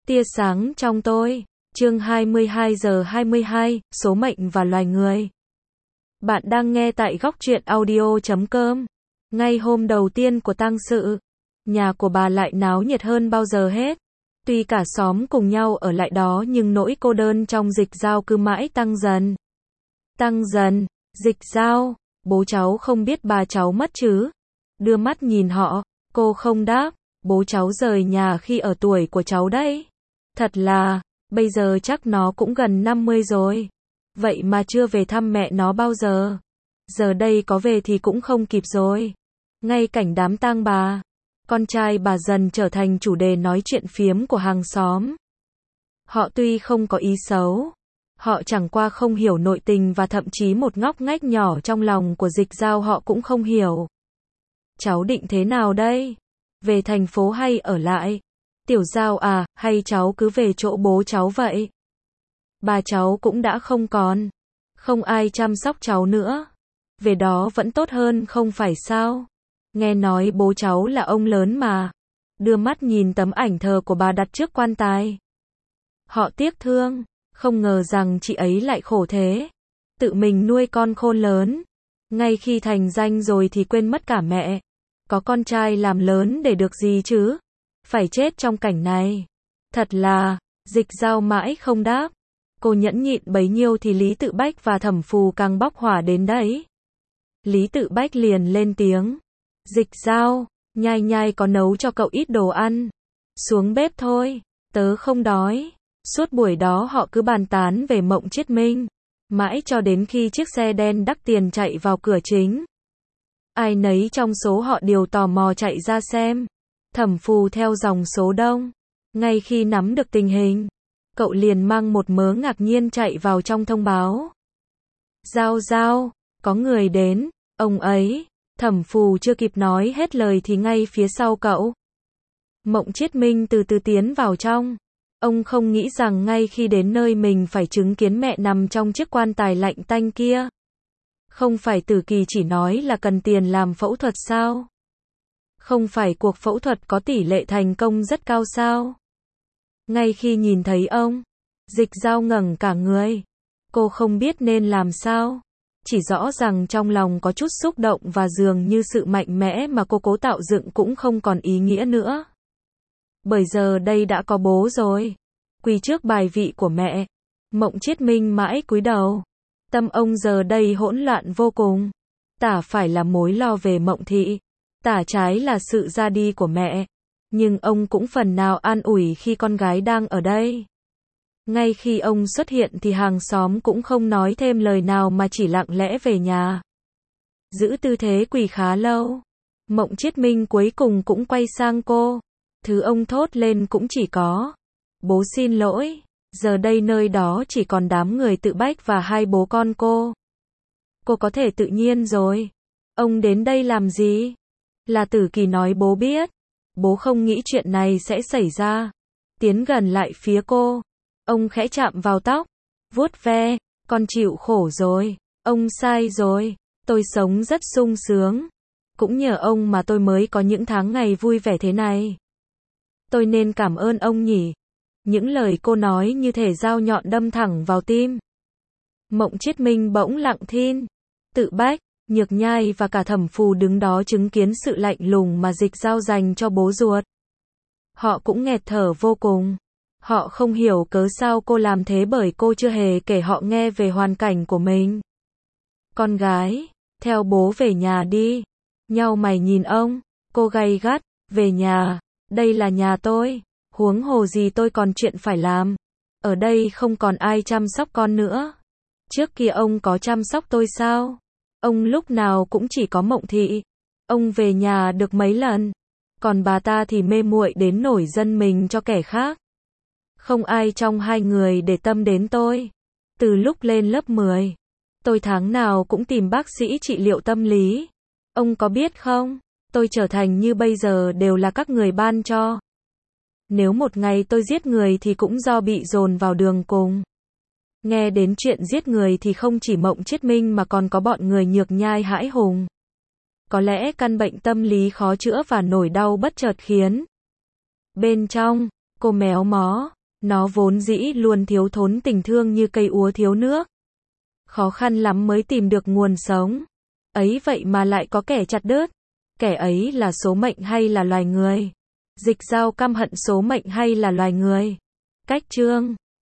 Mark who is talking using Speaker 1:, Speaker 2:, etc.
Speaker 1: Tia sáng trong tôi. Chương 22 giờ 22, số mệnh và loài người. Bạn đang nghe tại góc truyện audio.com. Ngay hôm đầu tiên của tang sự, nhà của bà lại náo nhiệt hơn bao giờ hết. Tuy cả xóm cùng nhau ở lại đó nhưng nỗi cô đơn trong Dịch Dao cứ mãi tăng dần. Tăng dần. Dịch Dao, bố cháu không biết bà cháu mất chứ? Đưa mắt nhìn họ, cô không đáp. Bố cháu rời nhà khi ở tuổi của cháu đấy. Thật là, bây giờ chắc nó cũng gần 50 rồi. Vậy mà chưa về thăm mẹ nó bao giờ. Giờ đây có về thì cũng không kịp rồi. Ngay cảnh đám tang bà, con trai bà dần trở thành chủ đề nói chuyện phiếm của hàng xóm. Họ tuy không có ý xấu, họ chẳng qua không hiểu nội tình và thậm chí một ngóc ngách nhỏ trong lòng của Dịch Dao họ cũng không hiểu. Cháu định thế nào đây? Về thành phố hay ở lại? Tiểu Dao à, hay cháu cứ về chỗ bố cháu vậy? Bà cháu cũng đã không còn. Không ai chăm sóc cháu nữa. Về đó vẫn tốt hơn không phải sao? Nghe nói bố cháu là ông lớn mà. Đưa mắt nhìn tấm ảnh thờ của bà đặt trước quan tài. Họ tiếc thương. Không ngờ rằng chị ấy lại khổ thế. Tự mình nuôi con khôn lớn. Ngay khi thành danh rồi thì quên mất cả mẹ. Có con trai làm lớn để được gì chứ? Phải chết trong cảnh này. Thật là, Dịch Dao mãi không đáp. Cô nhẫn nhịn bấy nhiêu thì Lý Tự Bách và Thẩm Phù càng bốc hỏa đến đấy. Lý Tự Bách liền lên tiếng. Dịch Dao, nhai nhai có nấu cho cậu ít đồ ăn. Xuống bếp thôi, tớ không đói. Suốt buổi đó họ cứ bàn tán về Mộng Chiết Minh. Mãi cho đến khi chiếc xe đen đắt tiền chạy vào cửa chính. Ai nấy trong số họ đều tò mò chạy ra xem. Thẩm Phù theo dòng số đông. Ngay khi nắm được tình hình, cậu liền mang một mớ ngạc nhiên chạy vào trong thông báo. Dao Dao, có người đến, ông ấy. Thẩm Phù chưa kịp nói hết lời thì ngay phía sau cậu, Mộng Chiết Minh từ từ tiến vào trong. Ông không nghĩ rằng ngay khi đến nơi mình phải chứng kiến mẹ nằm trong chiếc quan tài lạnh tanh kia. Không phải Tử Kỳ chỉ nói là cần tiền làm phẫu thuật sao? Không phải cuộc phẫu thuật có tỷ lệ thành công rất cao sao? Ngay khi nhìn thấy ông, Dịch Dao ngẩng cả người. Cô không biết nên làm sao. Chỉ rõ rằng trong lòng có chút xúc động và dường như sự mạnh mẽ mà cô cố tạo dựng cũng không còn ý nghĩa nữa. Bởi giờ đây đã có bố rồi. Quỳ trước bài vị của mẹ, Mộng Chiết Minh mãi cúi đầu. Tâm ông giờ đây hỗn loạn vô cùng. Tả phải là mối lo về Mộng Thị, tả trái là sự ra đi của mẹ. Nhưng ông cũng phần nào an ủi khi con gái đang ở đây. Ngay khi ông xuất hiện thì hàng xóm cũng không nói thêm lời nào mà chỉ lặng lẽ về nhà. Giữ tư thế quỳ khá lâu. Mộng Chiết Minh cuối cùng cũng quay sang cô. Thứ ông thốt lên cũng chỉ có: bố xin lỗi. Giờ đây nơi đó chỉ còn đám người Tự Bách và hai bố con cô. Cô có thể tự nhiên rồi. Ông đến đây làm gì? Là Tử Kỳ nói bố biết. Bố không nghĩ chuyện này sẽ xảy ra. Tiến gần lại phía cô. Ông khẽ chạm vào tóc. Vuốt ve. Con chịu khổ rồi. Ông sai rồi. Tôi sống rất sung sướng. Cũng nhờ ông mà tôi mới có những tháng ngày vui vẻ thế này. Tôi nên cảm ơn ông nhỉ? Những lời cô nói như thể dao nhọn đâm thẳng vào tim. Mộng Chiết Minh bỗng lặng thinh. Tự Bách, Nhược Nhai và cả Thẩm Phù đứng đó chứng kiến sự lạnh lùng mà Dịch Dao dành cho bố ruột. Họ cũng nghẹt thở vô cùng. Họ không hiểu cớ sao cô làm thế bởi cô chưa hề kể họ nghe về hoàn cảnh của mình. Con gái, theo bố về nhà đi. Nhao mày nhìn ông, cô gay gắt, về nhà, đây là nhà tôi. Huống hồ gì tôi còn chuyện phải làm. Ở đây không còn ai chăm sóc con nữa. Trước kia ông có chăm sóc tôi sao? Ông lúc nào cũng chỉ có Mộng Thị. Ông về nhà được mấy lần. Còn bà ta thì mê muội đến nổi dân mình cho kẻ khác. Không ai trong hai người để tâm đến tôi. Từ lúc lên lớp 10, tôi tháng nào cũng tìm bác sĩ trị liệu tâm lý. Ông có biết không? Tôi trở thành như bây giờ đều là các người ban cho. Nếu một ngày tôi giết người thì cũng do bị dồn vào đường cùng. Nghe đến chuyện giết người thì không chỉ Mộng Chiết Minh mà còn có bọn người Nhược Nhai hãi hùng. Có lẽ căn bệnh tâm lý khó chữa và nỗi đau bất chợt khiến. Bên trong, cô méo mó, Nó vốn dĩ luôn thiếu thốn tình thương như cây úa thiếu nước. Khó khăn lắm mới tìm được nguồn sống. Ấy vậy mà lại có kẻ chặt đứt. Kẻ ấy là số mệnh hay là loài người? Dịch giao căm hận số mệnh hay là loài người? Cách chương